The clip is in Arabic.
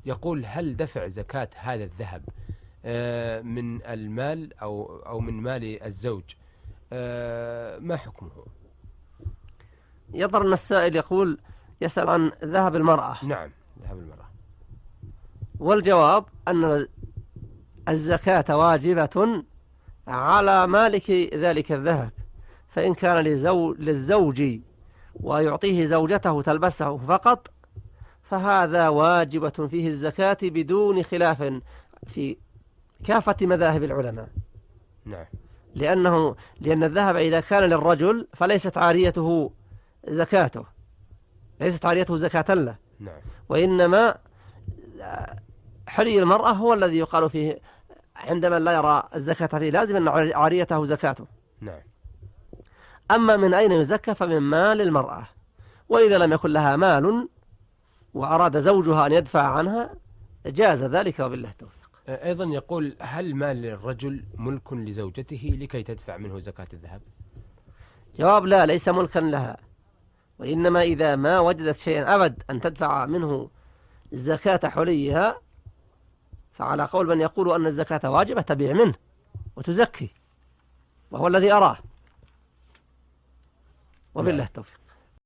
يقول هل دفع زكاة هذا الذهب من المال أو من مال الزوج ما حكمه؟ يظهر أن السائل يسأل عن ذهب المرأة. نعم، ذهب المرأة. والجواب أن الزكاة واجبة على مالك ذلك الذهب، فإن كان للزوج ويعطيه زوجته تلبسه فقط فهذا واجبة فيه الزكاة بدون خلاف في كافة مذاهب العلماء. نعم. لأن الذهب إذا كان للرجل فليست عاريته زكاته، ليست عاريته زكاة له. نعم. وإنما حلي المرأة هو الذي يقال فيه عندما لا يرى الزكاة فيه لازم أن عاريته زكاته. نعم. أما من أين يزكى فمن مال المرأة، وإذا لم يكن لها مال وأراد زوجها أن يدفع عنها جاز ذلك وبالله التوفيق. أيضا يقول هل مال الرجل ملك لزوجته لكي تدفع منه زكاة الذهب؟ جواب لا، ليس ملكا لها، وإنما إذا ما وجدت شيئا أبد أن تدفع منه زكاة حليها فعلى قول من يقول أن الزكاة واجبة تبيع منه وتزكي، وهو الذي أراه وبالله التوفيق.